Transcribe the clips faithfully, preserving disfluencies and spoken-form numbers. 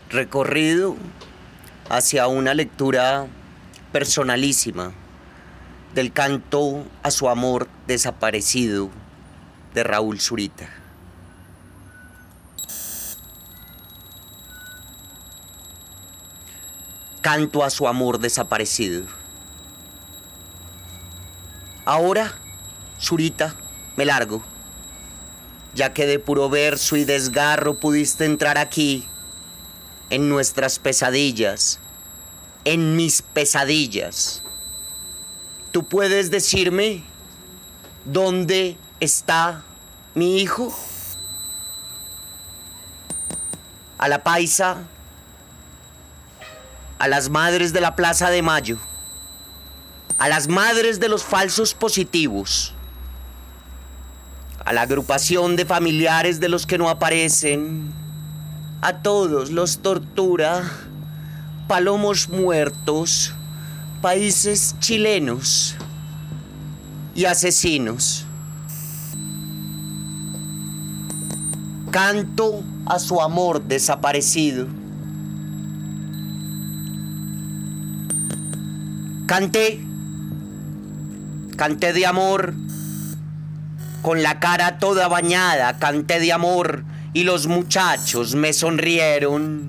recorrido hacia una lectura personalísima del canto a su amor desaparecido de Raúl Zurita. Canto a su amor desaparecido. Ahora, Zurita, me largo, ya que de puro verso y desgarro pudiste entrar aquí, en nuestras pesadillas, en mis pesadillas. ¿Tú puedes decirme dónde está mi hijo? A la paisa, a las madres de la Plaza de Mayo, a las madres de los falsos positivos, a la agrupación de familiares de los que no aparecen, a todos los tortura, palomos muertos, países chilenos y asesinos. Canto a su amor desaparecido. Canté, canté de amor, con la cara toda bañada, canté de amor y los muchachos me sonrieron.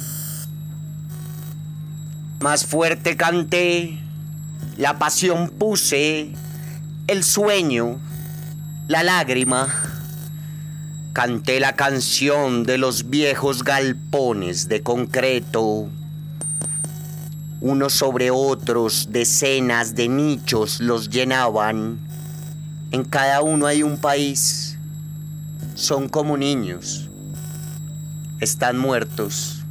Más fuerte canté, la pasión puse, el sueño, la lágrima. Canté la canción de los viejos galpones de concreto. Unos sobre otros, decenas de nichos los llenaban. En cada uno hay un país. Son como niños. Están muertos.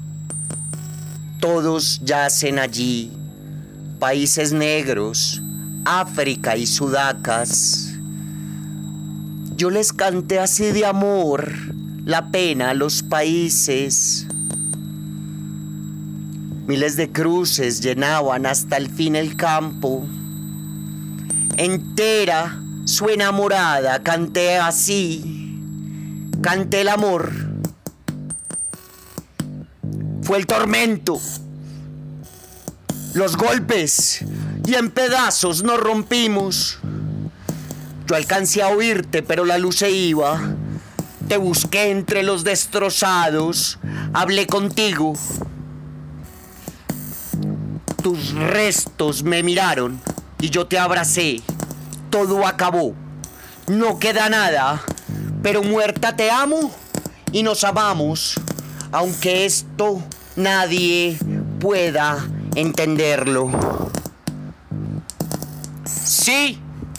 Todos yacen allí. Países negros, África y Sudacas. Yo les canté así de amor, la pena a los países. Miles de cruces llenaban hasta el fin el campo. Entera su enamorada canté así. Canté el amor. Fue el tormento, los golpes, y en pedazos nos rompimos. Yo alcancé a oírte, pero la luz se iba. Te busqué entre los destrozados. Hablé contigo. Tus restos me miraron y yo te abracé. Todo acabó. No queda nada, pero muerta te amo y nos amamos, aunque esto nadie pueda entenderlo. Sí.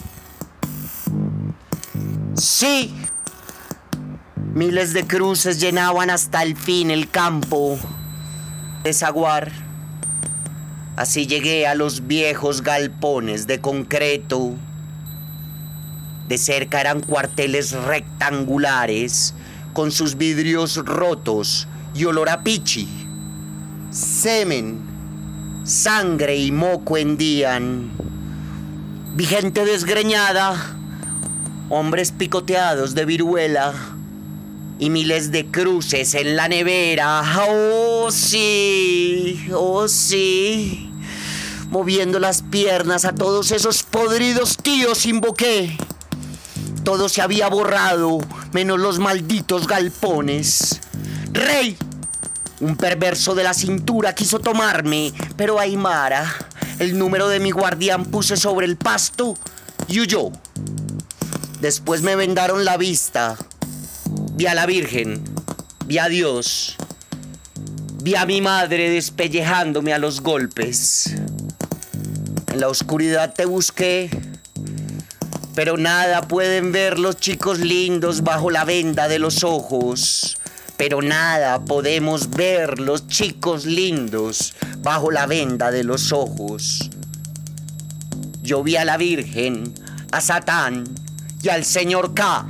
Sí. Miles de cruces llenaban hasta el fin el campo de Zaguar. Así llegué a los viejos galpones de concreto. De cerca eran cuarteles rectangulares con sus vidrios rotos y olor a pichi. Semen, sangre y moco hendían. Vi gente desgreñada, hombres picoteados de viruela y miles de cruces en la nevera. ¡Oh, sí! ¡Oh, sí! Moviendo las piernas a todos esos podridos tíos invoqué. Todo se había borrado, menos los malditos galpones. ¡Rey! Un perverso de la cintura quiso tomarme, pero Aymara, el número de mi guardián, puse sobre el pasto y huyó. Después me vendaron la vista. Vi a la Virgen, vi a Dios, vi a mi madre despellejándome a los golpes. En la oscuridad te busqué, pero nada pueden ver los chicos lindos bajo la venda de los ojos. Pero nada podemos ver los chicos lindos bajo la venda de los ojos. Yo vi a la Virgen, a Satán y al señor K.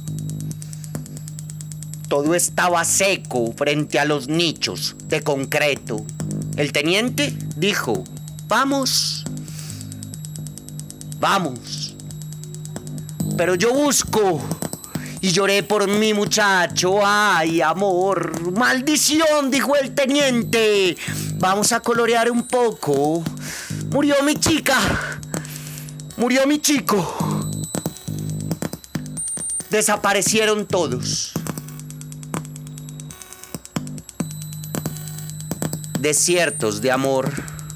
Todo estaba seco frente a los nichos de concreto. El teniente dijo: vamos, vamos. Pero yo busco y lloré por mi muchacho. ¡Ay, amor! ¡Maldición!, dijo el teniente. Vamos a colorear un poco. Murió mi chica. Murió mi chico. Desaparecieron todos. Desiertos de amor.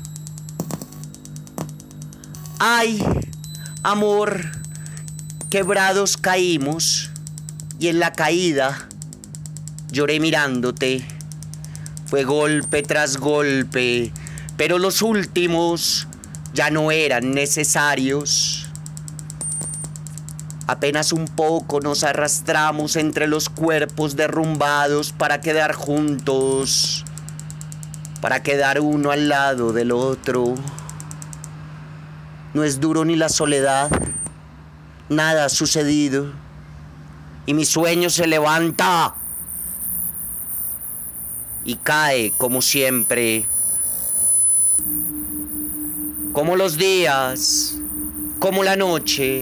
Ay, amor, quebrados caímos y en la caída lloré mirándote. Fue golpe tras golpe, pero los últimos ya no eran necesarios. Apenas un poco nos arrastramos entre los cuerpos derrumbados para quedar juntos, para quedar uno al lado del otro. No es duro ni la soledad, nada ha sucedido y mi sueño se levanta y cae como siempre, como los días, como la noche.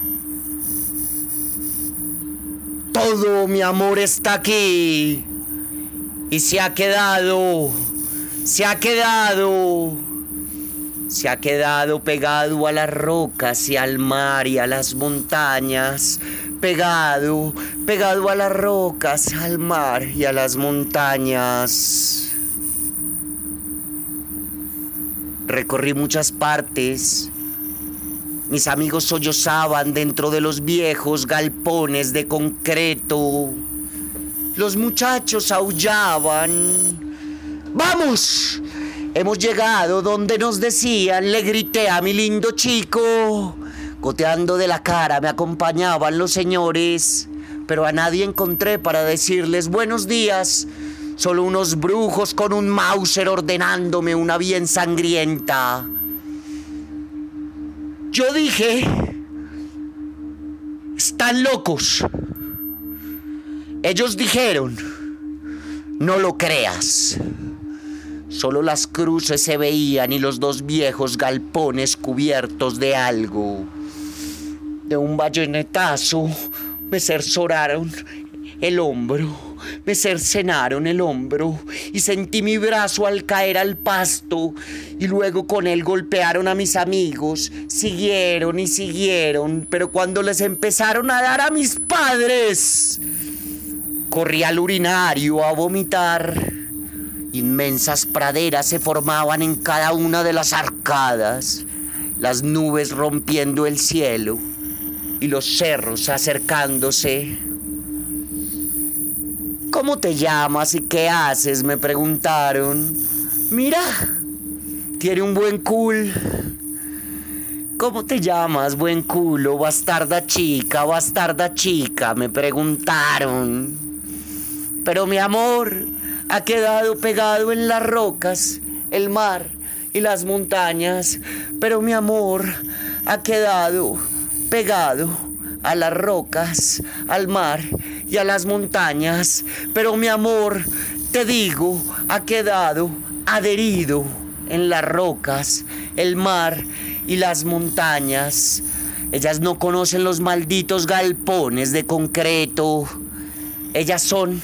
Todo mi amor está aquí y se ha quedado, se ha quedado, se ha quedado pegado a las rocas y al mar y a las montañas, pegado, pegado a las rocas, al mar y a las montañas. Recorrí muchas partes. Mis amigos sollozaban dentro de los viejos galpones de concreto. Los muchachos aullaban. ¡Vamos! Hemos llegado donde nos decían, le grité a mi lindo chico. Goteando de la cara me acompañaban los señores, pero a nadie encontré para decirles buenos días. Solo unos brujos con un Mauser ordenándome una bien sangrienta. Yo dije, están locos. Ellos dijeron, no lo creas. Solo las cruces se veían y los dos viejos galpones cubiertos de algo. De un bayonetazo me cercenaron el hombro, me cercenaron el hombro y sentí mi brazo al caer al pasto y luego con él golpearon a mis amigos. Siguieron y siguieron, pero cuando les empezaron a dar a mis padres, corrí al urinario a vomitar. Inmensas praderas se formaban en cada una de las arcadas, las nubes rompiendo el cielo y los cerros acercándose. ¿Cómo te llamas y qué haces?, me preguntaron. Mira, tiene un buen cul. ¿Cómo te llamas, buen culo? Bastarda chica, bastarda chica, me preguntaron. Pero mi amor ha quedado pegado en las rocas, el mar y las montañas. Pero mi amor ha quedado pegado a las rocas, al mar y a las montañas. Pero mi amor, te digo, ha quedado adherido en las rocas, el mar y las montañas. Ellas no conocen los malditos galpones de concreto. Ellas son...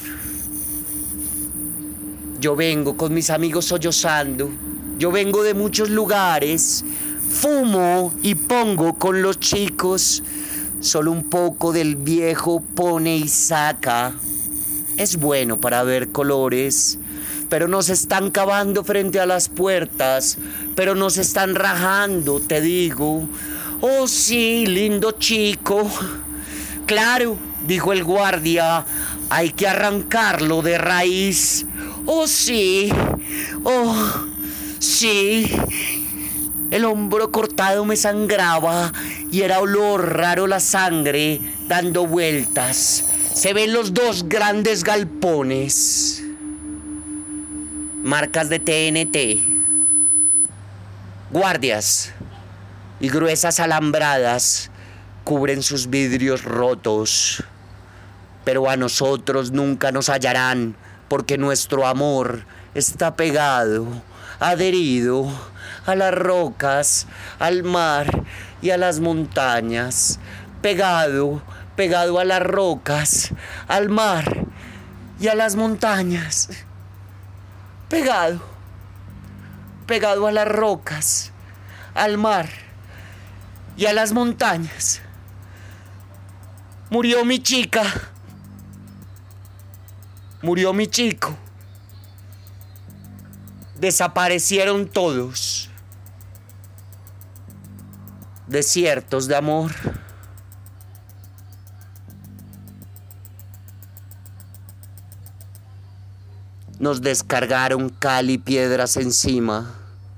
Yo vengo con mis amigos sollozando. Yo vengo de muchos lugares. Fumo y pongo con los chicos. Solo un poco del viejo pone y saca. Es bueno para ver colores, pero nos están cavando frente a las puertas, pero nos están rajando, te digo. Oh sí, lindo chico. Claro, dijo el guardia, hay que arrancarlo de raíz. Oh sí, oh sí. El hombro cortado me sangraba y era olor raro la sangre dando vueltas. Se ven los dos grandes galpones. Marcas de T N T. Guardias y gruesas alambradas cubren sus vidrios rotos. Pero a nosotros nunca nos hallarán, porque nuestro amor está pegado, adherido a las rocas, al mar y a las montañas. Pegado, pegado a las rocas, al mar y a las montañas. Pegado, pegado a las rocas, al mar y a las montañas. Murió mi chica. Murió mi chico. Desaparecieron todos. Desiertos de amor. Nos descargaron cal y piedras encima.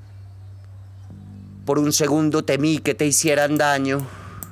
Por un segundo temí que te hicieran daño.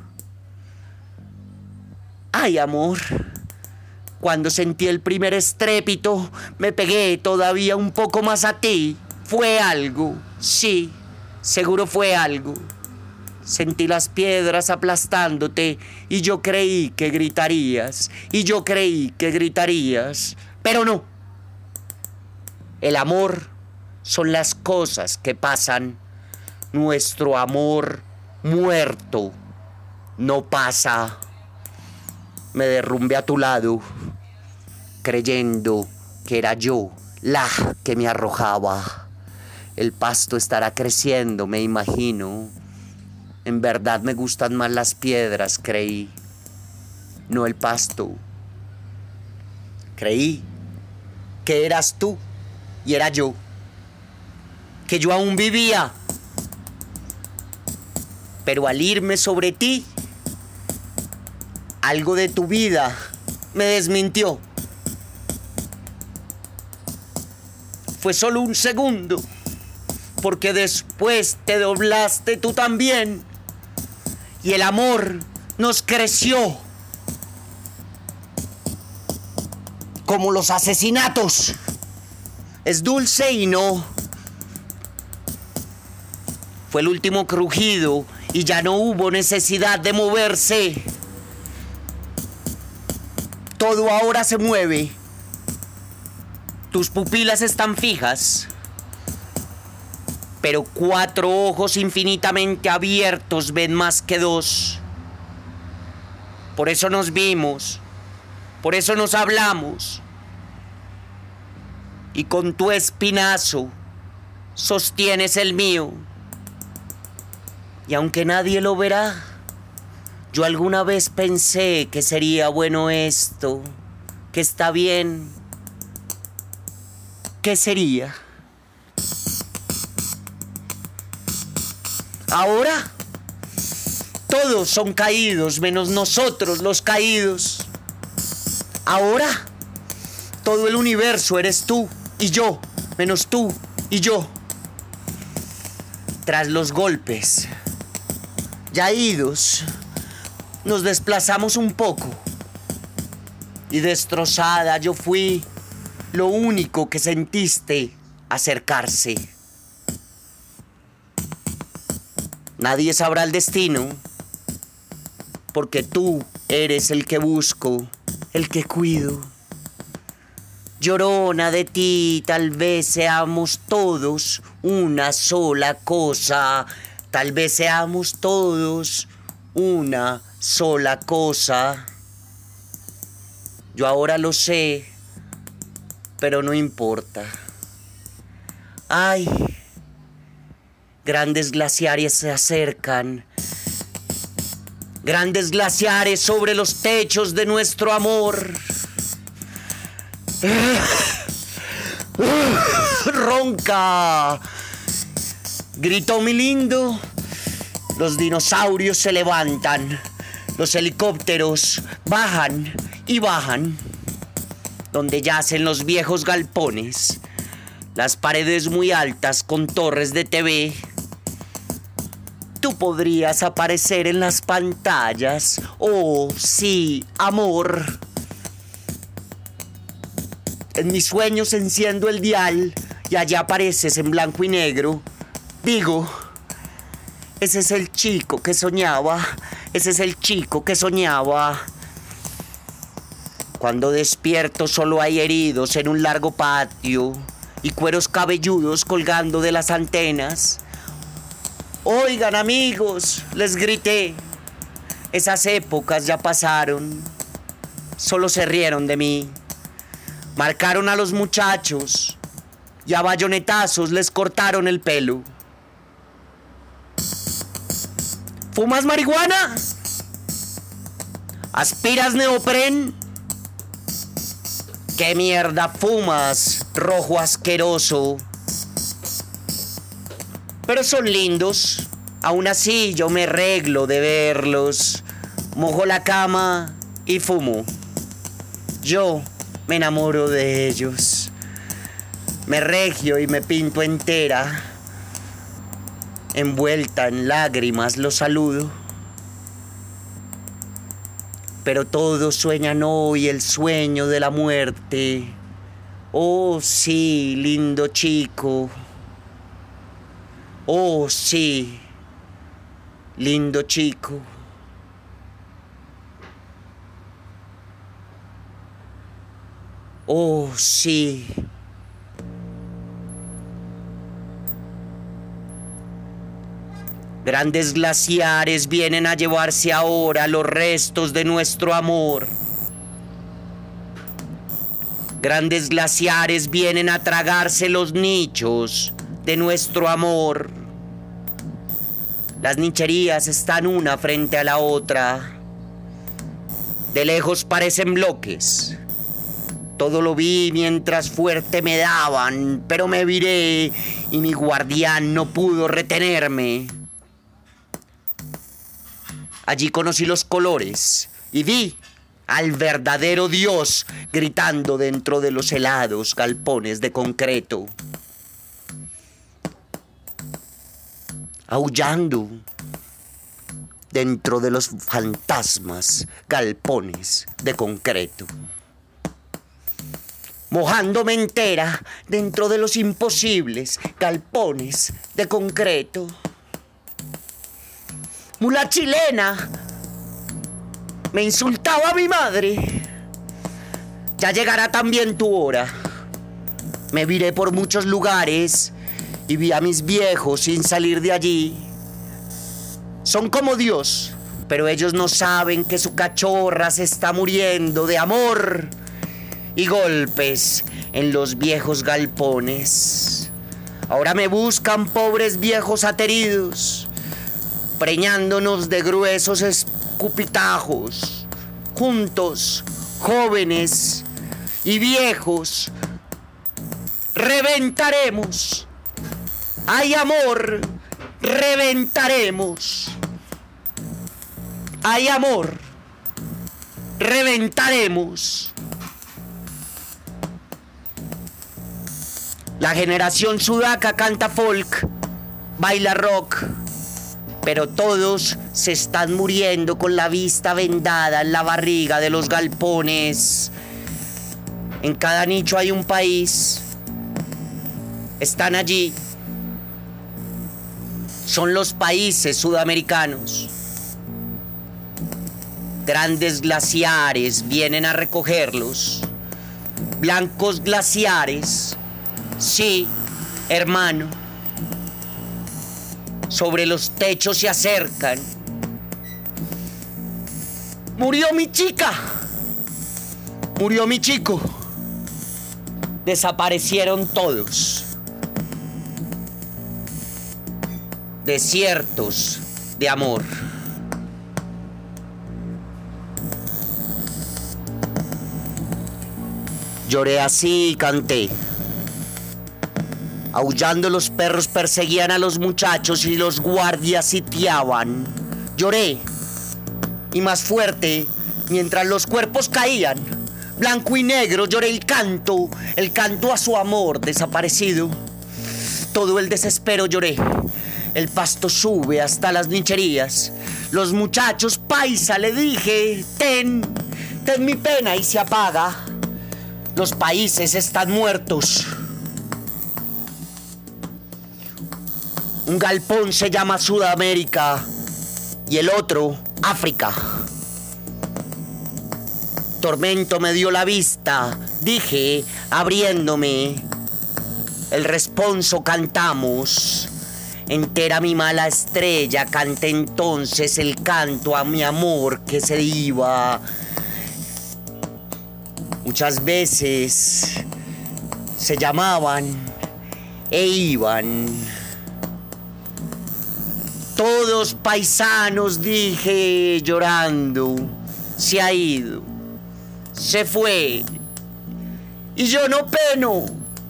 Ay, amor, cuando sentí el primer estrépito, me pegué todavía un poco más a ti. Fue algo, sí, seguro fue algo. Sentí las piedras aplastándote y yo creí que gritarías, y yo creí que gritarías, pero no. El amor son las cosas que pasan. Nuestro amor muerto no pasa. Me derrumbé a tu lado, creyendo que era yo la que me arrojaba. El pasto estará creciendo, me imagino. En verdad me gustan más las piedras, creí, no el pasto. Creí que eras tú y era yo, que yo aún vivía. Pero al irme sobre ti, algo de tu vida me desmintió. Fue solo un segundo, porque después te doblaste tú también, y el amor nos creció. Como los asesinatos. Es dulce y no. Fue el último crujido y ya no hubo necesidad de moverse. Todo ahora se mueve. Tus pupilas están fijas, pero cuatro ojos infinitamente abiertos ven más que dos. Por eso nos vimos, por eso nos hablamos. Y con tu espinazo sostienes el mío. Y aunque nadie lo verá, yo alguna vez pensé que sería bueno esto, que está bien. ¿Qué sería? Ahora, todos son caídos, menos nosotros los caídos. Ahora, todo el universo eres tú y yo, menos tú y yo. Tras los golpes, ya idos, nos desplazamos un poco. Y destrozada yo fui lo único que sentiste acercarse. Nadie sabrá el destino, porque tú eres el que busco, el que cuido. Llorona, de ti tal vez seamos todos una sola cosa. Tal vez seamos todos una sola cosa. Yo ahora lo sé, pero no importa. Ay, grandes glaciares se acercan. Grandes glaciares sobre los techos de nuestro amor. Ronca, gritó mi lindo. Los dinosaurios se levantan. Los helicópteros bajan y bajan. Donde yacen los viejos galpones. Las paredes muy altas con torres de T V. Tú podrías aparecer en las pantallas. Oh, sí, amor. En mis sueños enciendo el dial y allá apareces en blanco y negro. Digo, ese es el chico que soñaba. Ese es el chico que soñaba. Cuando despierto solo hay heridos en un largo patio y cueros cabelludos colgando de las antenas. Oigan, amigos, les grité. Esas épocas ya pasaron. Solo se rieron de mí. Marcaron a los muchachos y a bayonetazos les cortaron el pelo. ¿Fumas marihuana? ¿Aspiras neopren? ¿Qué mierda fumas, rojo asqueroso? Pero son lindos. Aún así yo me arreglo de verlos. Mojo la cama y fumo. Yo me enamoro de ellos. Me regio y me pinto entera. Envuelta en lágrimas los saludo. Pero todos sueñan hoy el sueño de la muerte. Oh, sí, lindo chico. Oh, sí, lindo chico. Oh, sí. Grandes glaciares vienen a llevarse ahora los restos de nuestro amor. Grandes glaciares vienen a tragarse los nichos de nuestro amor. Las nicherías están una frente a la otra. De lejos parecen bloques. Todo lo vi mientras fuerte me daban, pero me viré y mi guardián no pudo retenerme. Allí conocí los colores y vi al verdadero Dios gritando dentro de los helados galpones de concreto. Aullando dentro de los fantasmas galpones de concreto. Mojándome entera dentro de los imposibles galpones de concreto. Mula chilena, me insultaba a mi madre. Ya llegará también tu hora. Me viré por muchos lugares y vi a mis viejos sin salir de allí. Son como Dios, pero ellos no saben que su cachorra se está muriendo de amor y golpes en los viejos galpones. Ahora me buscan pobres viejos ateridos, preñándonos de gruesos escupitajos. Juntos, jóvenes y viejos, reventaremos. Hay amor, reventaremos. Hay amor, reventaremos. La generación sudaca canta folk, baila rock, pero todos se están muriendo con la vista vendada en la barriga de los galpones. En cada nicho hay un país. Están allí. Son los países sudamericanos. Grandes glaciares vienen a recogerlos. Blancos glaciares. Sí, hermano. Sobre los techos se acercan. Murió mi chica. Murió mi chico. Desaparecieron todos. Desiertos de amor. Lloré así y canté. Aullando los perros perseguían a los muchachos y los guardias sitiaban. Lloré, y más fuerte, mientras los cuerpos caían. Blanco y negro lloré el canto, el canto a su amor desaparecido. Todo el desespero lloré. El pasto sube hasta las nicherías. Los muchachos, paisa, le dije, ten, ten mi pena y se apaga. Los países están muertos. Un galpón se llama Sudamérica y el otro África. Tormento me dio la vista, dije, abriéndome. El responso cantamos Entera mi mala estrella, canté entonces el canto a mi amor que se iba. Muchas veces se llamaban e iban. Todos paisanos, dije llorando, se ha ido, se fue. Y yo no peno,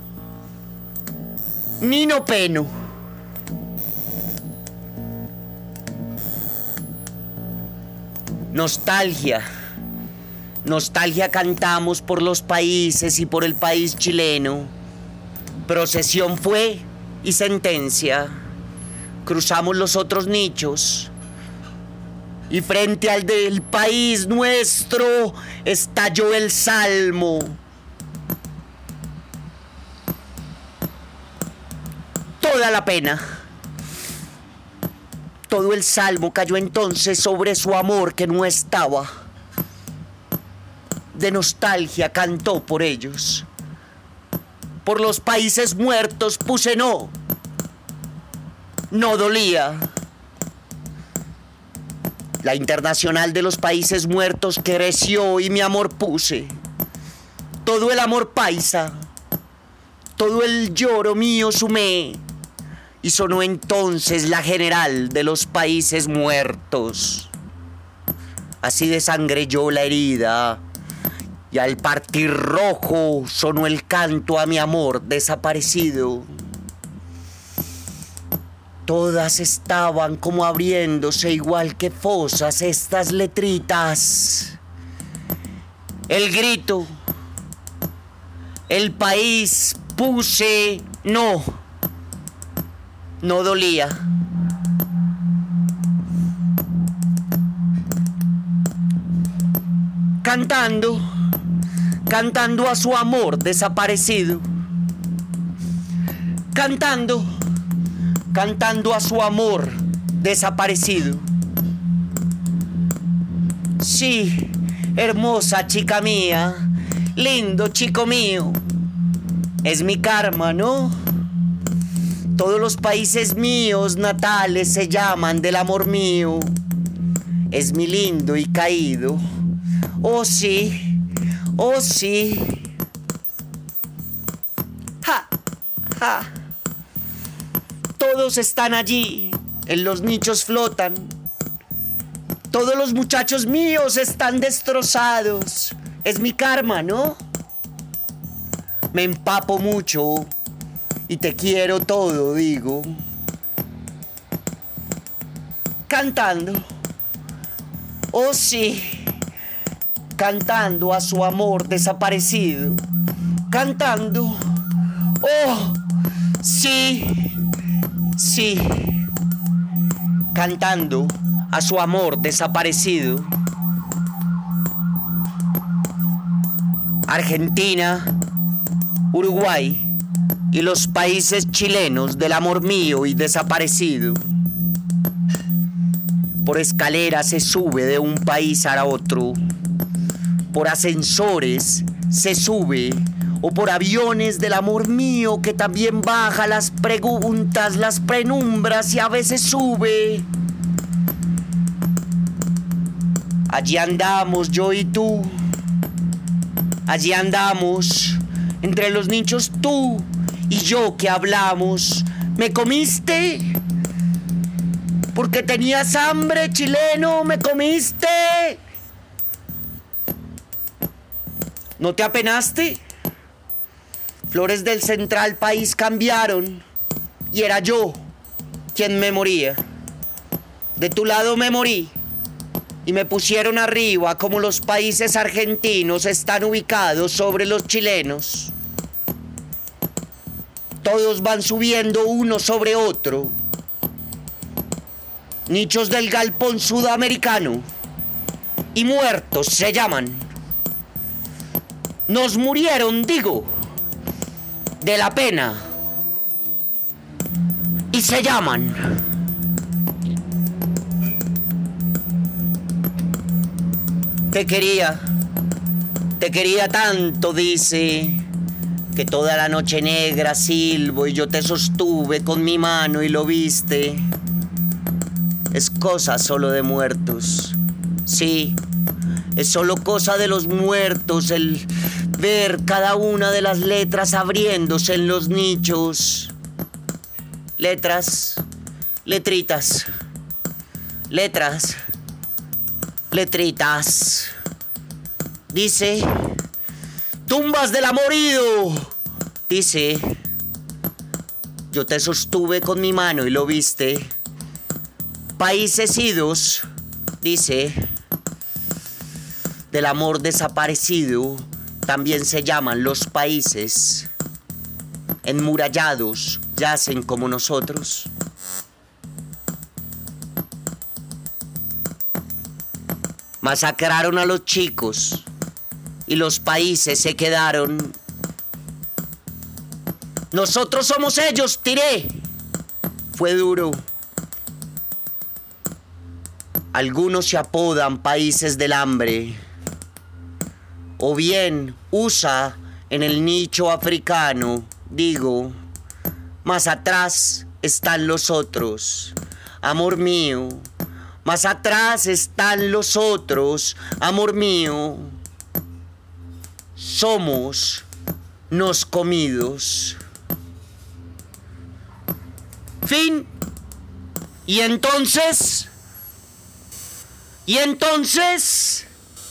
ni no peno. Nostalgia, nostalgia cantamos por los países y por el país chileno. Procesión fue y sentencia. Cruzamos los otros nichos y frente al del país nuestro estalló el salmo. Toda la pena. Todo el salmo cayó entonces sobre su amor que no estaba. De nostalgia cantó por ellos. Por los países muertos puse no. No dolía. La internacional de los países muertos creció y mi amor puse. Todo el amor paisa. Todo el lloro mío sumé. Y sonó entonces la general de los países muertos. Así desangreyó la herida y al partir rojo sonó el canto a mi amor desaparecido. Todas estaban como abriéndose igual que fosas estas letritas. El grito, el país puse no. No dolía. Cantando, cantando a su amor desaparecido. Cantando, cantando a su amor desaparecido. Sí, hermosa chica mía, lindo chico mío. Es mi karma, ¿no? Todos los países míos natales se llaman del amor mío. Es mi lindo y caído. Oh sí, oh sí. Ja, ja. Todos están allí, en los nichos flotan. Todos los muchachos míos están destrozados. Es mi karma, ¿no? Me empapo mucho. Y te quiero todo, digo. Cantando. Oh sí. Cantando a su amor desaparecido. Cantando. Oh, sí. Sí. Cantando a su amor desaparecido. Argentina, Uruguay y los países chilenos del amor mío y desaparecido. Por escaleras se sube de un país a otro. Por ascensores se sube. O por aviones del amor mío que también baja las preguntas, las penumbras y a veces sube. Allí andamos yo y tú. Allí andamos entre los nichos tú y yo que hablamos. ¿Me comiste? Porque tenías hambre, chileno, ¿me comiste? ¿No te apenaste? Flores del central país cambiaron y era yo quien me moría. De tu lado me morí y me pusieron arriba como los países argentinos están ubicados sobre los chilenos. Todos van subiendo uno sobre otro. Nichos del galpón sudamericano y muertos se llaman. Nos murieron, digo, de la pena y se llaman. Te quería, te quería tanto, dice, que toda la noche negra silbo y yo te sostuve con mi mano y lo viste. Es cosa solo de muertos. Sí, es solo cosa de los muertos el ver cada una de las letras abriéndose en los nichos. Letras, letritas, letras, letritas. Dice, tumbas del amorido. Dice, yo te sostuve con mi mano y lo viste. Países idos. Dice, del amor desaparecido también se llaman los países. Enmurallados yacen como nosotros. Masacraron a los chicos y los países se quedaron. Nosotros somos ellos, tiré. Fue duro. Algunos se apodan países del hambre. O bien U S A en el nicho africano. Digo, más atrás están los otros. Amor mío, más atrás están los otros. Amor mío. Somos nos comidos. Fin. Y entonces, y entonces,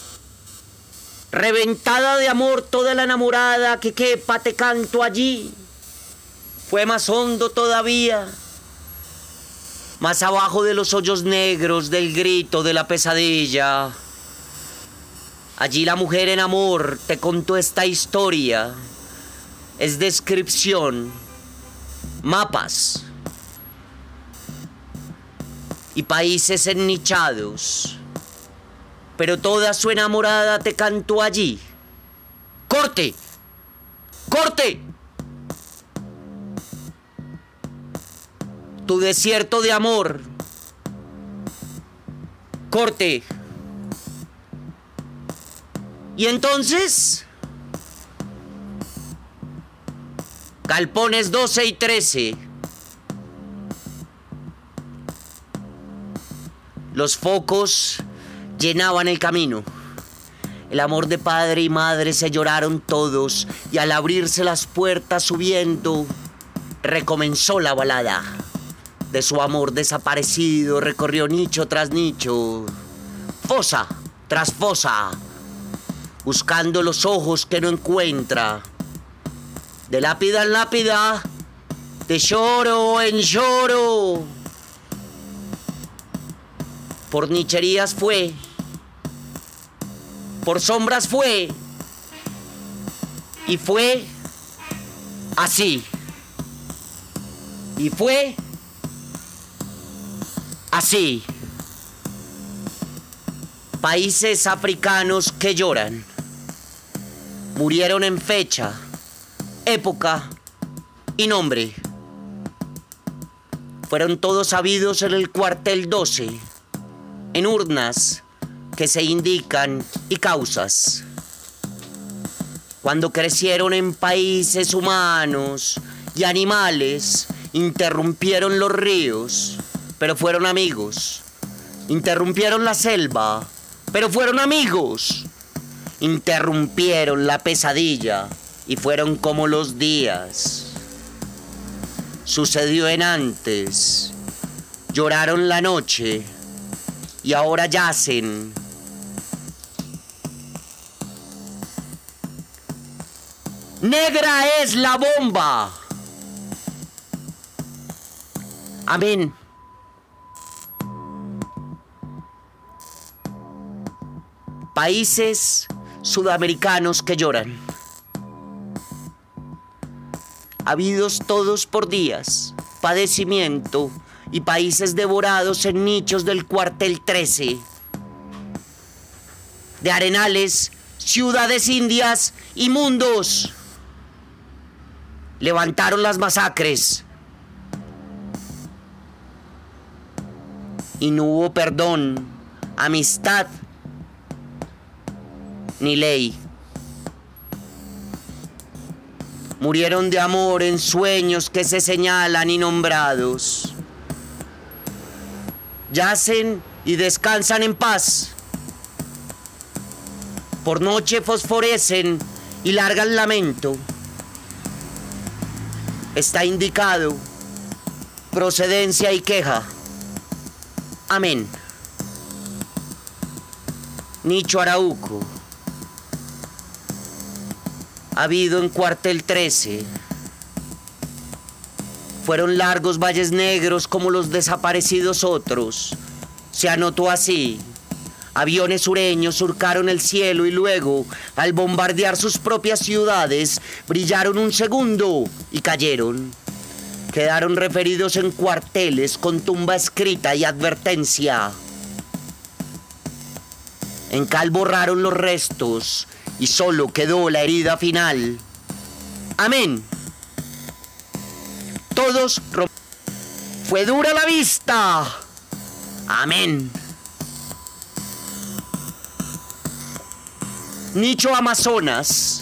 reventada de amor toda la enamorada que quepa te canto allí. Fue más hondo todavía, más abajo de los hoyos negros del grito de la pesadilla. Allí la mujer en amor te contó esta historia. Es descripción, mapas y países ennichados. Pero toda su enamorada te cantó allí. ¡Corte! ¡Corte! Tu desierto de amor. Corte. Y entonces, galpones doce y trece. Los focos llenaban el camino. El amor de padre y madre se lloraron todos y al abrirse las puertas subiendo, recomenzó la balada. De su amor desaparecido recorrió nicho tras nicho, fosa tras fosa, buscando los ojos que no encuentra. De lápida en lápida, de lloro en lloro. Por nicherías fue, por sombras fue, y fue así. Y fue así. Países africanos que lloran. Murieron en fecha, época y nombre. Fueron todos sabidos en el cuartel doce, en urnas que se indican y causas. Cuando crecieron en países humanos y animales, interrumpieron los ríos, pero fueron amigos. Interrumpieron la selva, pero fueron amigos. Interrumpieron la pesadilla y fueron como los días. Sucedió en antes. Lloraron la noche y ahora yacen. Negra es la bomba. Amén. Países sudamericanos que lloran. Habidos todos por días, padecimiento y países devorados en nichos del cuartel trece. De arenales, ciudades indias y mundos. Levantaron las masacres. Y no hubo perdón, amistad ni ley. Murieron de amor en sueños que se señalan y nombrados. Yacen y descansan en paz. Por noche fosforecen y largan lamento. Está indicado procedencia y queja. Amén. Nicho Arauco. Habido en cuartel trece. Fueron largos valles negros como los desaparecidos otros. Se anotó así. Aviones sureños surcaron el cielo y luego, al bombardear sus propias ciudades, brillaron un segundo y cayeron. Quedaron referidos en cuarteles con tumba escrita y advertencia. En cal borraron los restos y solo quedó la herida final. Amén. Todos rom- Fue dura la vista. Amén. Nicho Amazonas.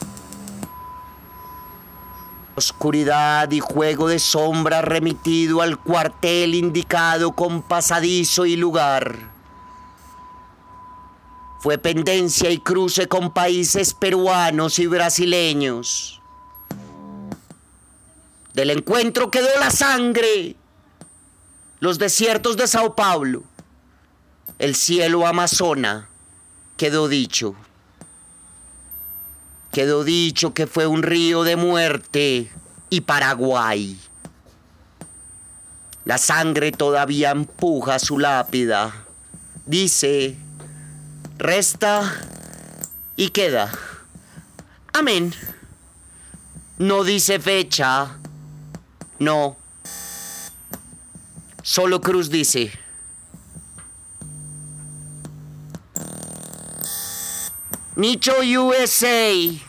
Oscuridad y juego de sombras remitido al cuartel indicado con pasadizo y lugar. Fue pendencia y cruce con países peruanos y brasileños. Del encuentro quedó la sangre. Los desiertos de Sao Paulo. El cielo amazona. Quedó dicho. Quedó dicho que fue un río de muerte y Paraguay. La sangre todavía empuja su lápida. Dice, resta y queda. Amén. No dice fecha. No. Solo Cruz dice. Nicho U S A.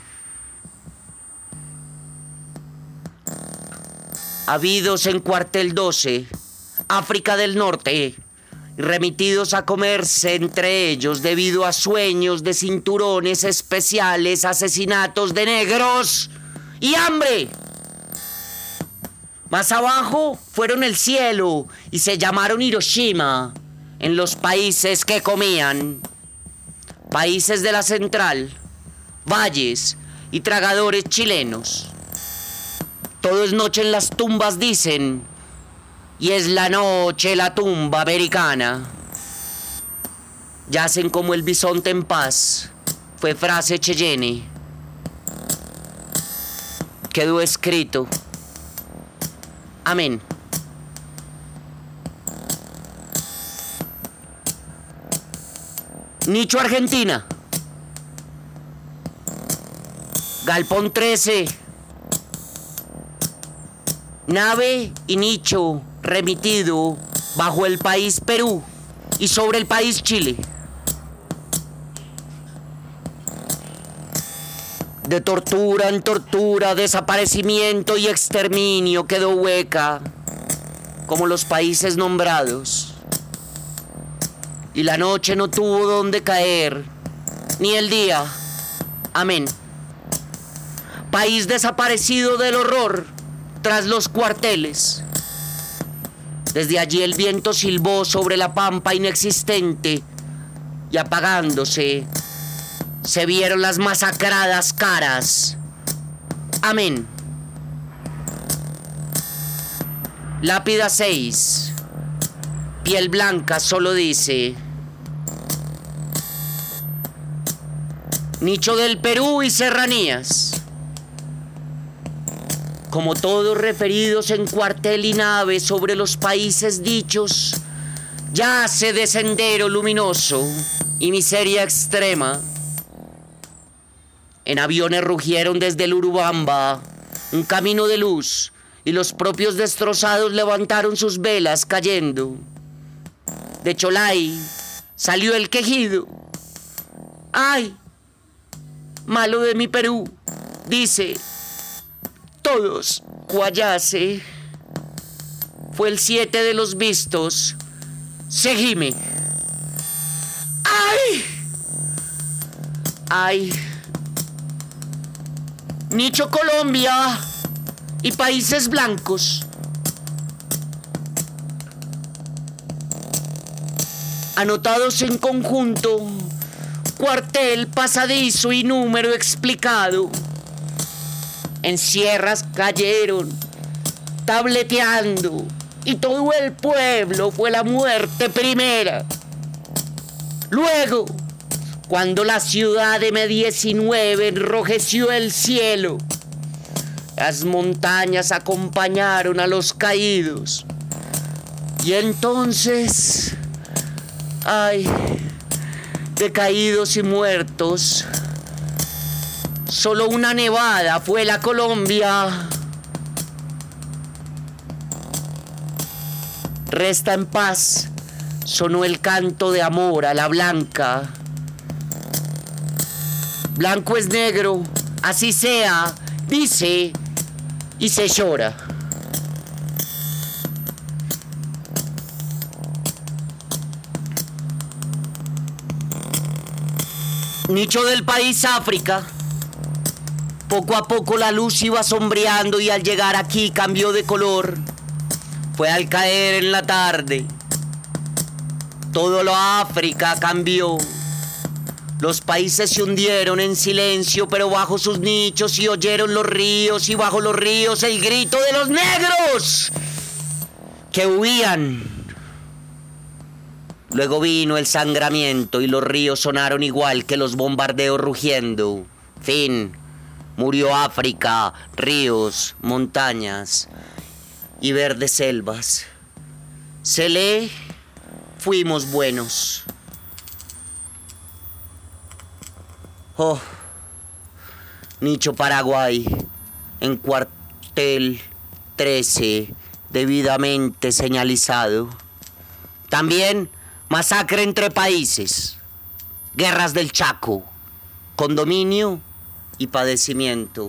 Habidos en cuartel doce, África del Norte, remitidos a comerse entre ellos debido a sueños de cinturones especiales, asesinatos de negros y hambre. Más abajo fueron el cielo y se llamaron Hiroshima en los países que comían. Países de la central, valles y tragadores chilenos. Todo es noche en las tumbas, dicen, y es la noche la tumba americana. Yacen como el bisonte en paz, fue frase Cheyenne. Quedó escrito. Amén. Nicho Argentina. Galpón trece. Nave y nicho remitido bajo el país Perú y sobre el país Chile. De tortura en tortura, desaparecimiento y exterminio quedó hueca, como los países nombrados. Y la noche no tuvo donde caer, ni el día. Amén. País desaparecido del horror tras los cuarteles. Desde allí el viento silbó sobre la pampa inexistente y apagándose se vieron las masacradas caras. Amén. Lápida seis. Piel blanca solo dice. Nicho del Perú y serranías. Como todos referidos en cuartel y nave sobre los países dichos, yace de sendero luminoso y miseria extrema. En aviones rugieron desde el Urubamba un camino de luz y los propios destrozados levantaron sus velas cayendo. De Cholay salió el quejido. ¡Ay! Malo de mi Perú, dice. Todos, Guayase. Fue el siete de los vistos. Se gime. ¡Ay! ¡Ay! Nicho Colombia y Países Blancos. Anotados en conjunto, cuartel, pasadizo y número explicado. En sierras cayeron, tableteando, y todo el pueblo fue la muerte primera. Luego, cuando la ciudad de M diecinueve enrojeció el cielo, las montañas acompañaron a los caídos. Y entonces, ay, de caídos y muertos, solo una nevada fue la Colombia. Resta en paz, sonó el canto de amor a la blanca. Blanco es negro, así sea, dice, y se llora. Nicho del país África. Poco a poco la luz iba sombreando y al llegar aquí cambió de color. Fue al caer en la tarde. Todo lo África cambió. Los países se hundieron en silencio, pero bajo sus nichos y oyeron los ríos y bajo los ríos el grito de los negros que huían. Luego vino el sangramiento y los ríos sonaron igual que los bombardeos rugiendo. Fin. Murió África, ríos, montañas y verdes selvas. Se lee, fuimos buenos. Oh, Nicho Paraguay, en cuartel trece, debidamente señalizado. También masacre entre países, guerras del Chaco, condominio y padecimiento.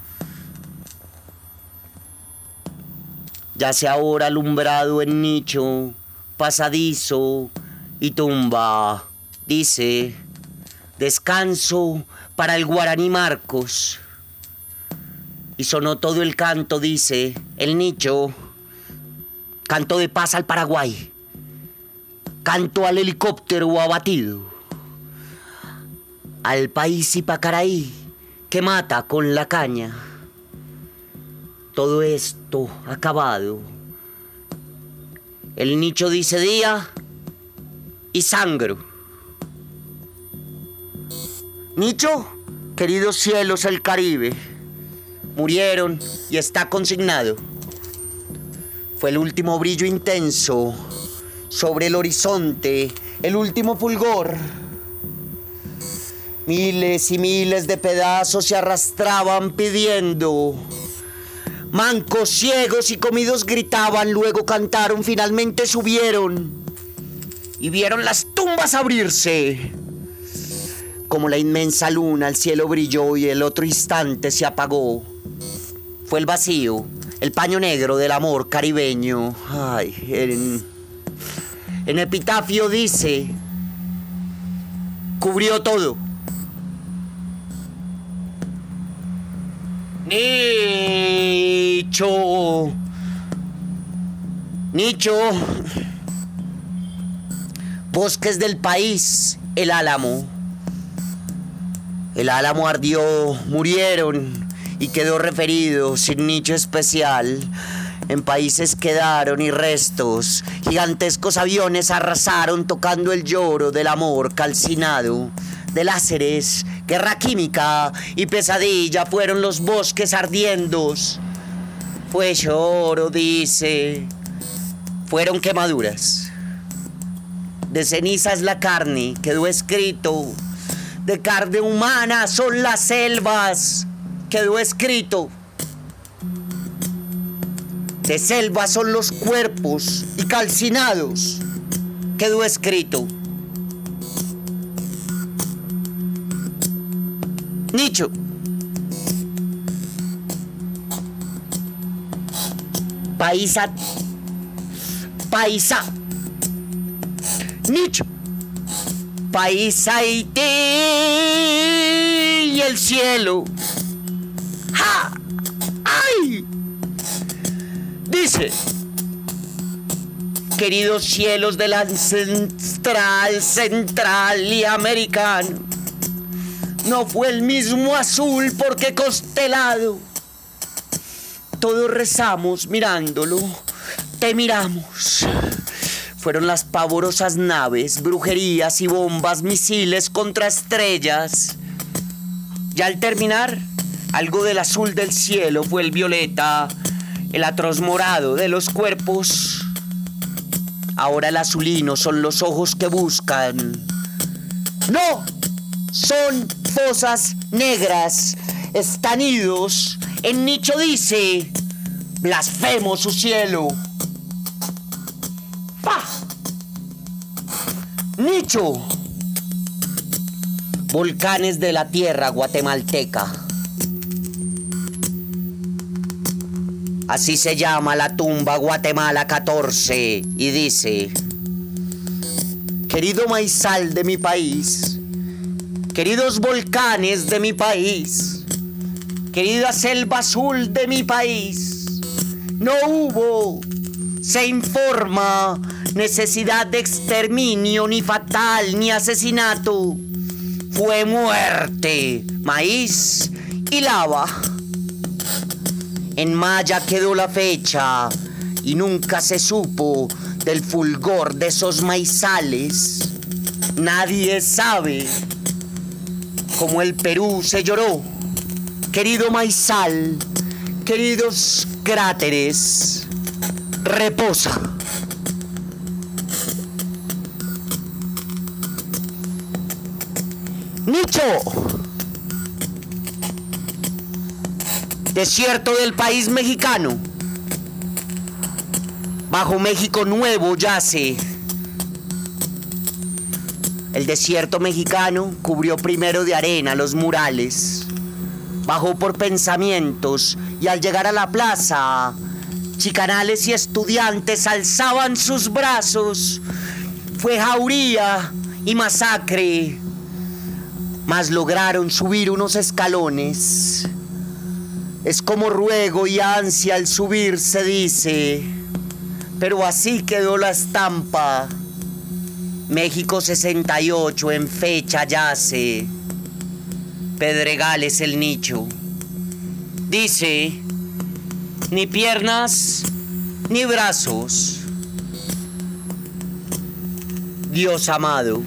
Ya sea ahora alumbrado en nicho, pasadizo y tumba, dice, descanso para el guaraní Marcos. Y sonó todo el canto, dice, el nicho, canto de paz al Paraguay, canto al helicóptero abatido, al país Ipacaraí que mata con la caña. Todo esto acabado. El nicho dice día y sangro. Nicho, queridos cielos del Caribe, murieron y está consignado. Fue el último brillo intenso sobre el horizonte, el último fulgor. Miles y miles de pedazos se arrastraban pidiendo. Mancos, ciegos y comidos gritaban, luego cantaron, finalmente subieron y vieron las tumbas abrirse. Como la inmensa luna, el cielo brilló y el otro instante se apagó. Fue el vacío, el paño negro del amor caribeño. Ay, en, en epitafio dice, cubrió todo. Nicho, Nicho, bosques del país, el álamo. El álamo ardió, murieron y quedó referido sin nicho especial. En países quedaron y restos, gigantescos aviones arrasaron tocando el lloro del amor calcinado. De láseres, guerra química y pesadilla fueron los bosques ardiendos. Fue lloro, dice, fueron quemaduras. De cenizas la carne, quedó escrito. De carne humana son las selvas, quedó escrito. De selvas son los cuerpos y calcinados, quedó escrito. Nicho. Paisa. Paisa. Nicho. Paisa y ti y el cielo. ¡Ah! ¡Ay! Dice: queridos cielos del ancestral, central y americano, no fue el mismo azul porque constelado. Todos rezamos mirándolo, te miramos. Fueron las pavorosas naves, brujerías y bombas, misiles contra estrellas. Y al terminar, algo del azul del cielo fue el violeta, el atroz morado de los cuerpos. Ahora el azulino son los ojos que buscan. ¡No! Son fosas negras, están idos. En Nicho dice: blasfemo su cielo. ¡Pah! Nicho. Volcanes de la tierra guatemalteca. Así se llama la tumba Guatemala catorce y dice: querido maizal de mi país, queridos volcanes de mi país, querida selva azul de mi país, no hubo, se informa, necesidad de exterminio, ni fatal, ni asesinato. Fue muerte, maíz y lava. En maya quedó la fecha y nunca se supo del fulgor de esos maizales. Nadie sabe cómo el Perú se lloró. Querido maizal, queridos cráteres, reposa. Nicho. Desierto del país mexicano. Bajo México Nuevo yace. El desierto mexicano cubrió primero de arena los murales. Bajó por pensamientos y al llegar a la plaza, chicanales y estudiantes alzaban sus brazos. Fue jauría y masacre, mas lograron subir unos escalones. Es como ruego y ansia al subir, se dice, pero así quedó la estampa. México sesenta y ocho en fecha yace. Pedregales el nicho. Dice: ni piernas ni brazos. Dios amado.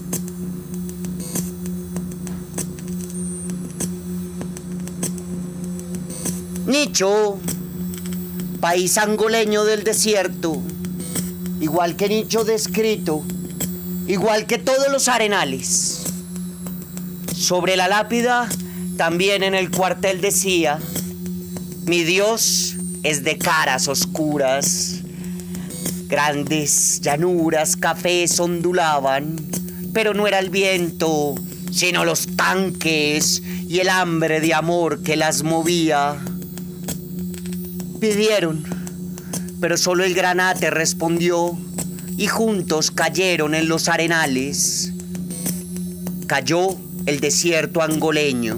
Nicho, país angoleño del desierto, igual que Nicho descrito, igual que todos los arenales. Sobre la lápida, también en el cuartel decía: mi Dios es de caras oscuras. Grandes llanuras, cafés ondulaban, pero no era el viento, sino los tanques y el hambre de amor que las movía. Pidieron, pero solo el granate respondió, y juntos cayeron en los arenales. Cayó el desierto angoleño.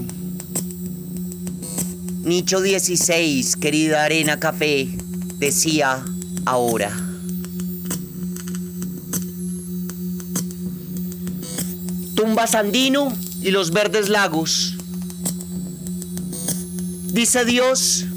Nicho dieciséis, querida arena café, decía ahora. Tumba Sandino y los verdes lagos. Dice Dios.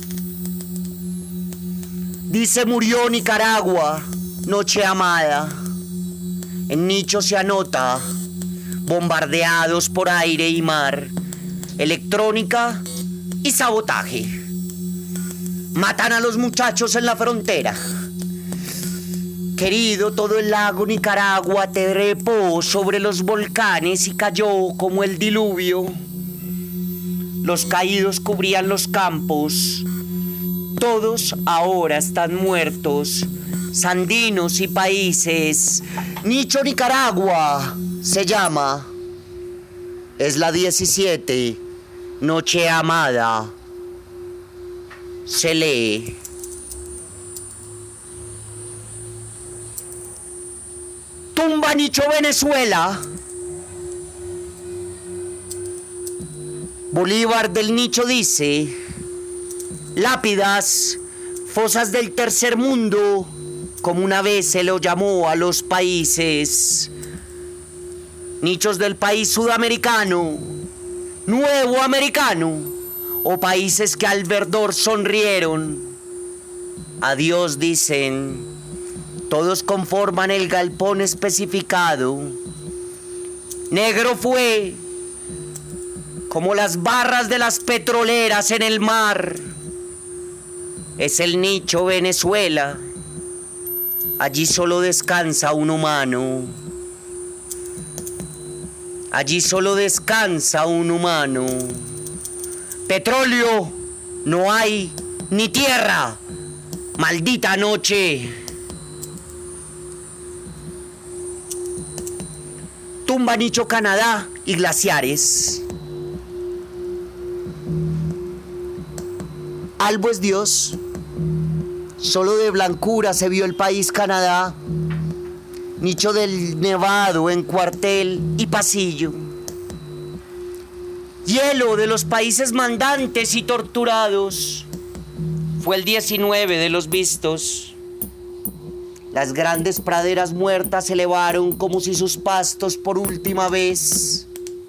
Dice murió Nicaragua, noche amada. En Nicho se anota, bombardeados por aire y mar, electrónica y sabotaje. Matan a los muchachos en la frontera. Querido, todo el lago Nicaragua trepó sobre los volcanes y cayó como el diluvio. Los caídos cubrían los campos. Todos ahora están muertos, sandinos y países. Nicho Nicaragua se llama. Es la diecisiete, noche amada. Se lee. Tumba Nicho Venezuela. Bolívar del Nicho dice: Lápidas, fosas del tercer mundo, como una vez se lo llamó a los países. Nichos del país sudamericano, nuevo americano, o países que al verdor sonrieron. Adiós dicen, todos conforman el galpón especificado. Negro fue, como las barras de las petroleras en el mar. Es el nicho Venezuela, allí solo descansa un humano. Allí solo descansa un humano. Petróleo no hay, ni tierra. Maldita noche. Tumba nicho Canadá y glaciares. Albo es Dios. Solo de blancura se vio el país Canadá. Nicho del nevado en cuartel y pasillo. Hielo de los países mandantes y torturados. Fue el diecinueve de los vistos. Las grandes praderas muertas se elevaron como si sus pastos por última vez.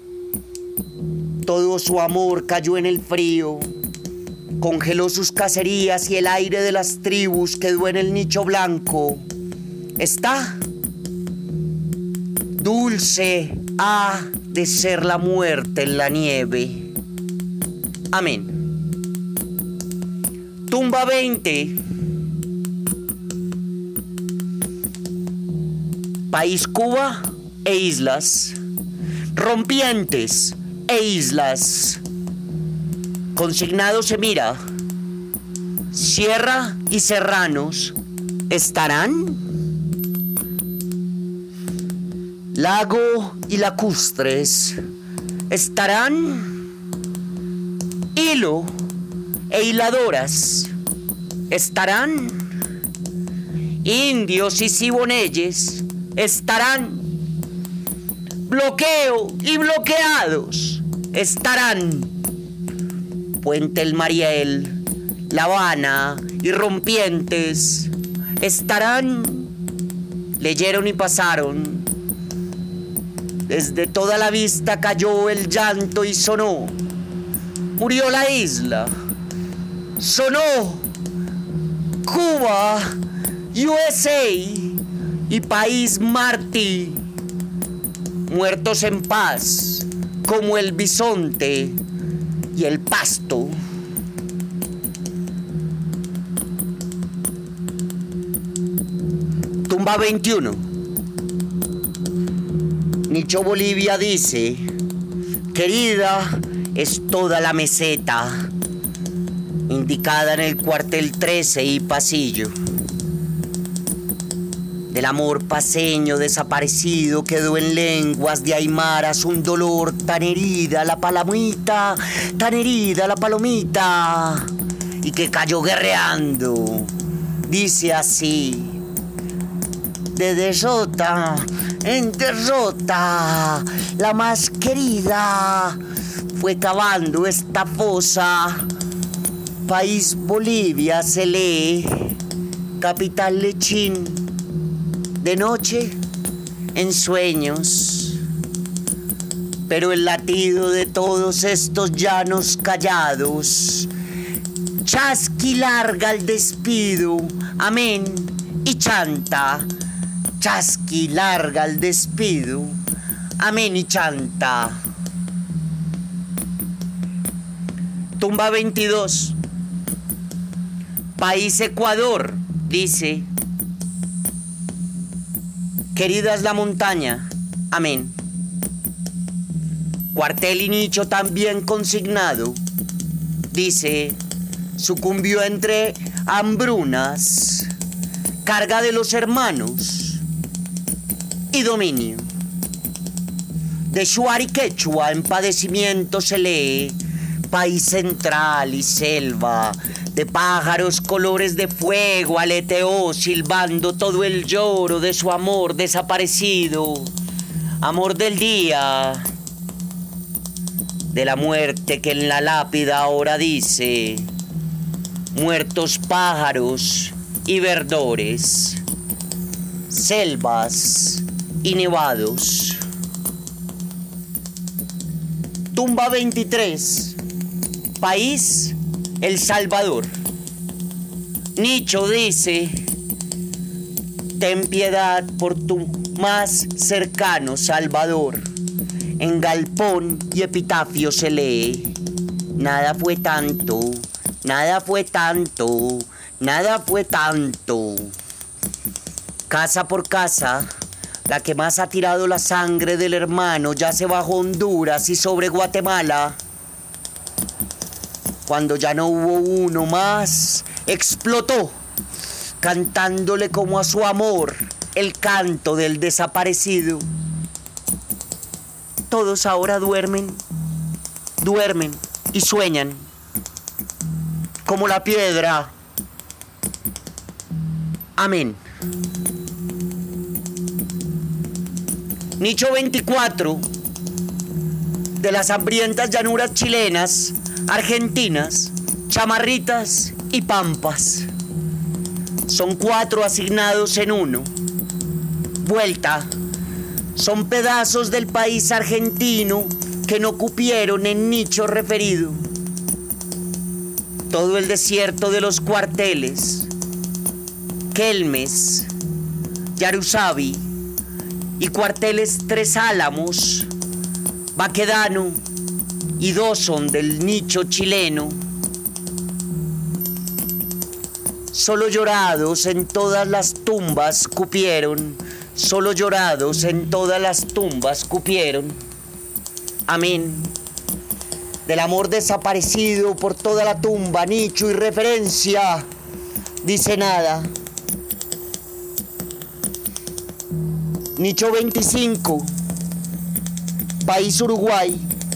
Todo su amor cayó en el frío. Congeló sus cacerías y el aire de las tribus quedó en el nicho blanco. Está dulce ha de ser la muerte en la nieve. Amén. Tumba veinte. País Cuba e islas. Rompientes e islas. Consignado se mira. Sierra y serranos. ¿Estarán? Lago y lacustres. ¿Estarán? Hilo e hiladoras. ¿Estarán? Indios y siboneyes. ¿Estarán? Bloqueo y bloqueados. ¿Estarán? Puente El Mariel, La Habana y rompientes. ¿Estarán? Leyeron y pasaron. Desde toda la vista cayó el llanto y sonó. Murió la isla. Sonó Cuba, U S A y país Martí. Muertos en paz, como el bisonte y el pasto. Tumba veintiuno. Nicho Bolivia dice, querida es toda la meseta, indicada en el cuartel trece y pasillo. Del amor paseño desaparecido quedó en lenguas de aymaras un dolor tan herida la palomita, tan herida la palomita, y que cayó guerreando. Dice así, de derrota en derrota, la más querida fue cavando esta fosa. País Bolivia se lee, capital Lechín, de noche en sueños. Pero el latido de todos estos llanos callados, chasqui larga el despido, amén, y chanta. Chasqui larga el despido, amén y chanta. Tumba veintidós. País Ecuador dice, querida es la montaña, amén. Cuartel y nicho también consignado, dice, sucumbió entre hambrunas, carga de los hermanos y dominio. De Shuar y Quechua en padecimiento se lee, país central y selva, de pájaros colores de fuego aleteó silbando todo el lloro de su amor desaparecido, amor del día, de la muerte que en la lápida ahora dice, muertos pájaros y verdores, selvas y nevados. Tumba veintitrés, país El Salvador. Nicho dice: ten piedad por tu más cercano Salvador. En galpón y epitafio se lee: nada fue tanto, nada fue tanto, nada fue tanto. Casa por casa, la que más ha tirado la sangre del hermano yace bajo Honduras y sobre Guatemala. Cuando ya no hubo uno más, explotó, cantándole como a su amor el canto del desaparecido. Todos ahora duermen, duermen y sueñan, como la piedra. Amén. Nicho veinticuatro, de las hambrientas llanuras chilenas, argentinas, chamarritas y pampas. Son cuatro asignados en uno. Vuelta. Son pedazos del país argentino que no cupieron en nicho referido. Todo el desierto de los cuarteles, Quilmes, Yarusabi y cuarteles Tres Álamos, Baquedano y Dawson del nicho chileno. Solo llorados en todas las tumbas cupieron, solo llorados en todas las tumbas cupieron. Amén. Del amor desaparecido por toda la tumba, nicho y referencia, dice nada. Nicho veinticinco, país Uruguay.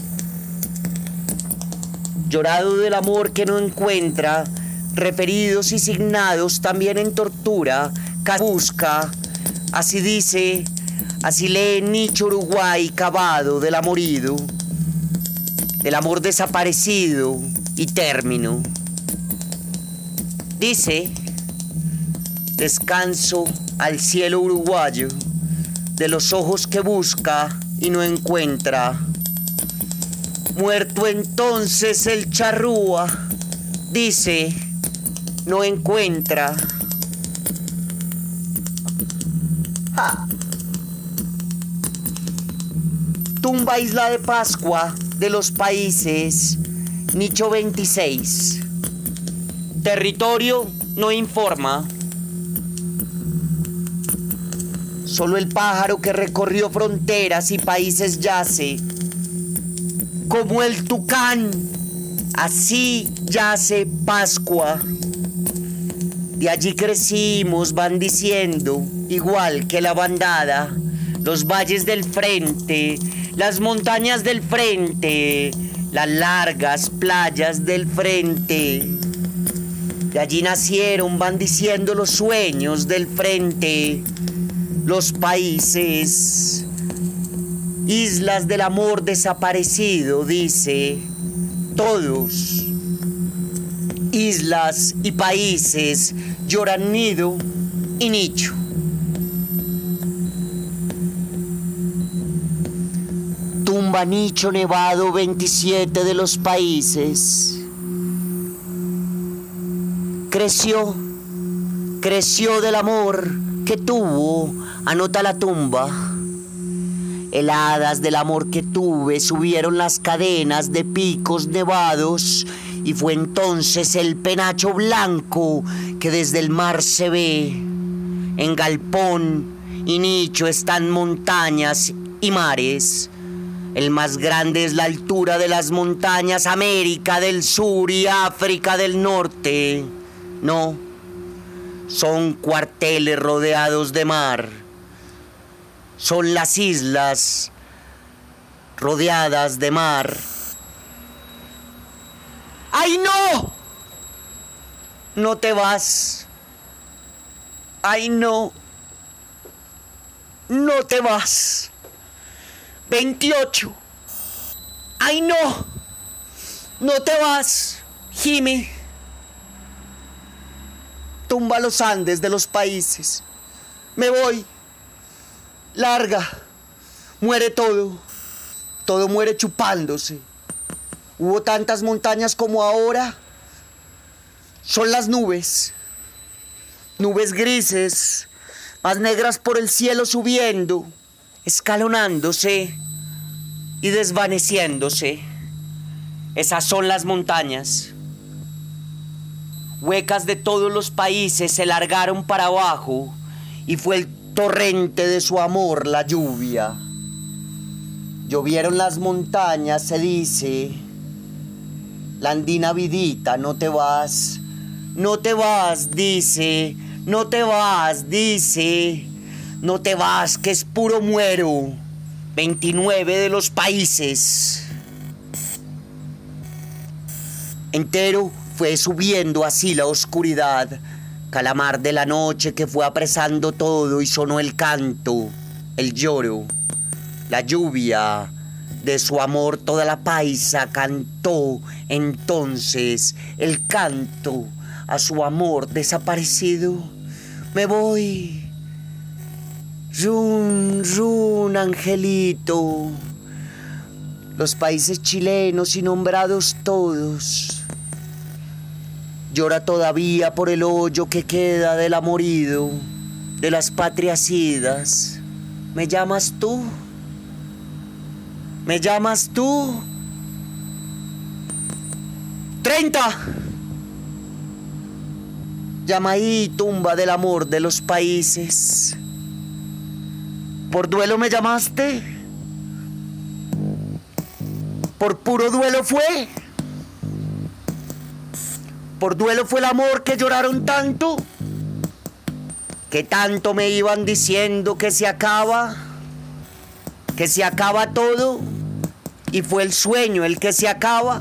Llorado del amor que no encuentra, referidos y signados también en tortura, busca, así dice, así lee nicho Uruguay cavado del amorido, del amor desaparecido y término. Dice: descanso al cielo uruguayo, de los ojos que busca y no encuentra. Muerto entonces el charrúa, dice, no encuentra. ¡Ja! Tumba Isla de Pascua de los países, nicho veintiséis. Territorio no informa. Solo el pájaro que recorrió fronteras y países yace. Como el tucán, así yace Pascua. De allí crecimos, van diciendo, igual que la bandada, los valles del frente, las montañas del frente, las largas playas del frente. De allí nacieron, van diciendo, los sueños del frente, los países, islas del amor desaparecido, dice, todos, islas y países lloran nido y nicho. Tumba nicho nevado veintisiete de los países. Creció, creció del amor que tuvo, anota la tumba. Heladas del amor que tuve subieron las cadenas de picos nevados y fue entonces el penacho blanco que desde el mar se ve. En galpón y nicho están montañas y mares. El más grande es la altura de las montañas América del Sur y África del Norte. No, son cuarteles rodeados de mar. Son las islas rodeadas de mar. ¡Ay, no! No te vas. ¡Ay, no! No te vas. veintiocho. ¡Ay, no! No te vas, Jimmy. tumba los Andes de los países. Me voy. Larga. Muere todo. Todo muere chupándose. Hubo tantas montañas como ahora. Son las nubes. Nubes grises, más negras por el cielo subiendo, escalonándose y desvaneciéndose. Esas son las montañas. Huecas de todos los países se largaron para abajo y fue el torrente de su amor la lluvia. Llovieron las montañas, se dice. La andina vidita, no te vas, no te vas, dice, no te vas, dice, no te vas, que es puro muero. veintinueve de los países. Entero fue subiendo así la oscuridad, calamar de la noche que fue apresando todo y sonó el canto, el lloro, la lluvia de su amor. Toda la paisa cantó entonces el canto a su amor desaparecido. Me voy, run, run, angelito. Los países chilenos y nombrados todos. Llora todavía por el hoyo que queda del amorido, de las patrias idas. ¿Me llamas tú? ¿Me llamas tú? ¡Treinta! Llama ahí, tumba del amor de los países. ¿Por duelo me llamaste? ¿Por puro duelo fue? ¿Por duelo fue el amor que lloraron tanto? ¿Que tanto me iban diciendo que se acaba? ¿Que se acaba todo? ¿Y fue el sueño el que se acaba?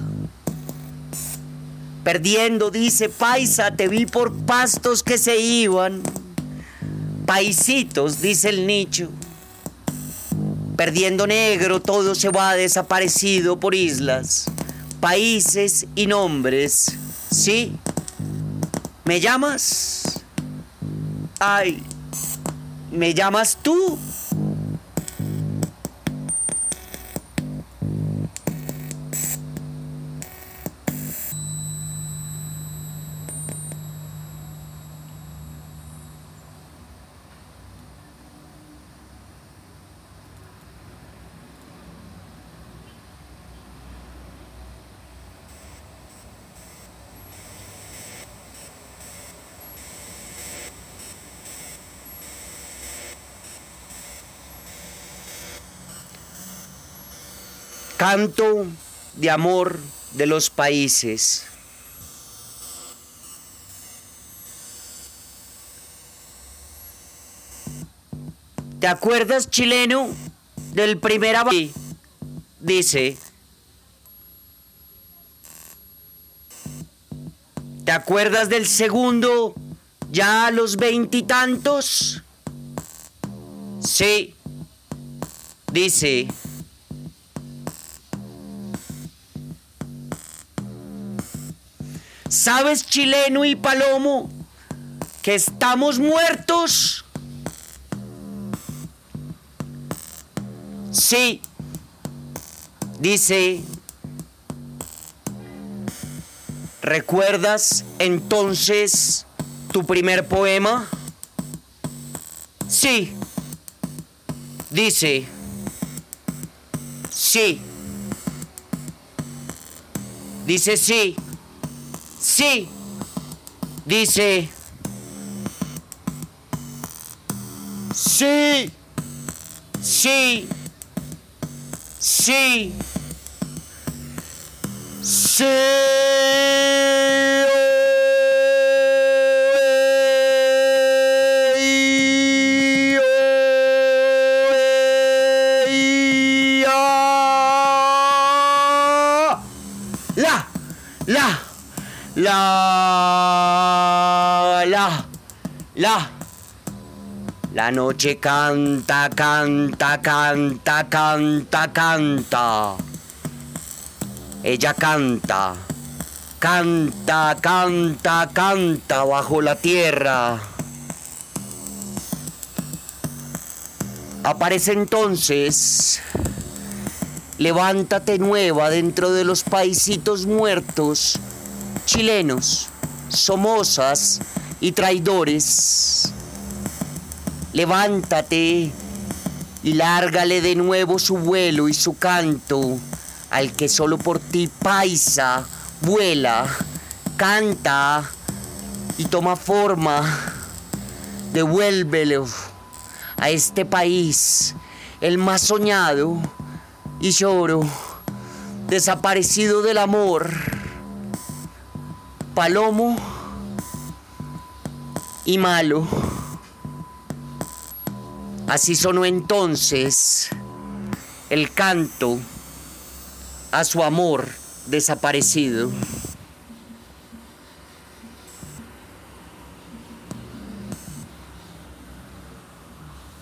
Perdiendo, dice paisa, te vi por pastos que se iban. Paisitos, dice el nicho. Perdiendo negro, todo se va desaparecido por islas, países y nombres. ¿Sí? ¿Me llamas? Ay, ¿me llamas tú? Canto de amor de los países. ¿Te acuerdas, chileno, del primer abrazo? Dice. ¿Te acuerdas del segundo, ya a los veintitantos? Sí. Dice. ¿Sabes, chileno y palomo, que estamos muertos? Sí. Dice. ¿Recuerdas entonces tu primer poema? Sí. Dice. Sí. Dice sí. Sí. Dice. Sí. Sí. Sí. Sí. La. La. La, la, la. La noche canta, canta, canta, canta, canta. Ella canta, Canta, canta, canta bajo la tierra. Aparece entonces, levántate nueva dentro de los paisitos muertos, chilenos, Somozas y traidores. Levántate y lárgale de nuevo su vuelo y su canto al que solo por ti paisa vuela, canta y toma forma. Devuélvelo a este país, el más soñado y lloro, desaparecido del amor. Palomo y malo. Así sonó entonces el canto a su amor desaparecido.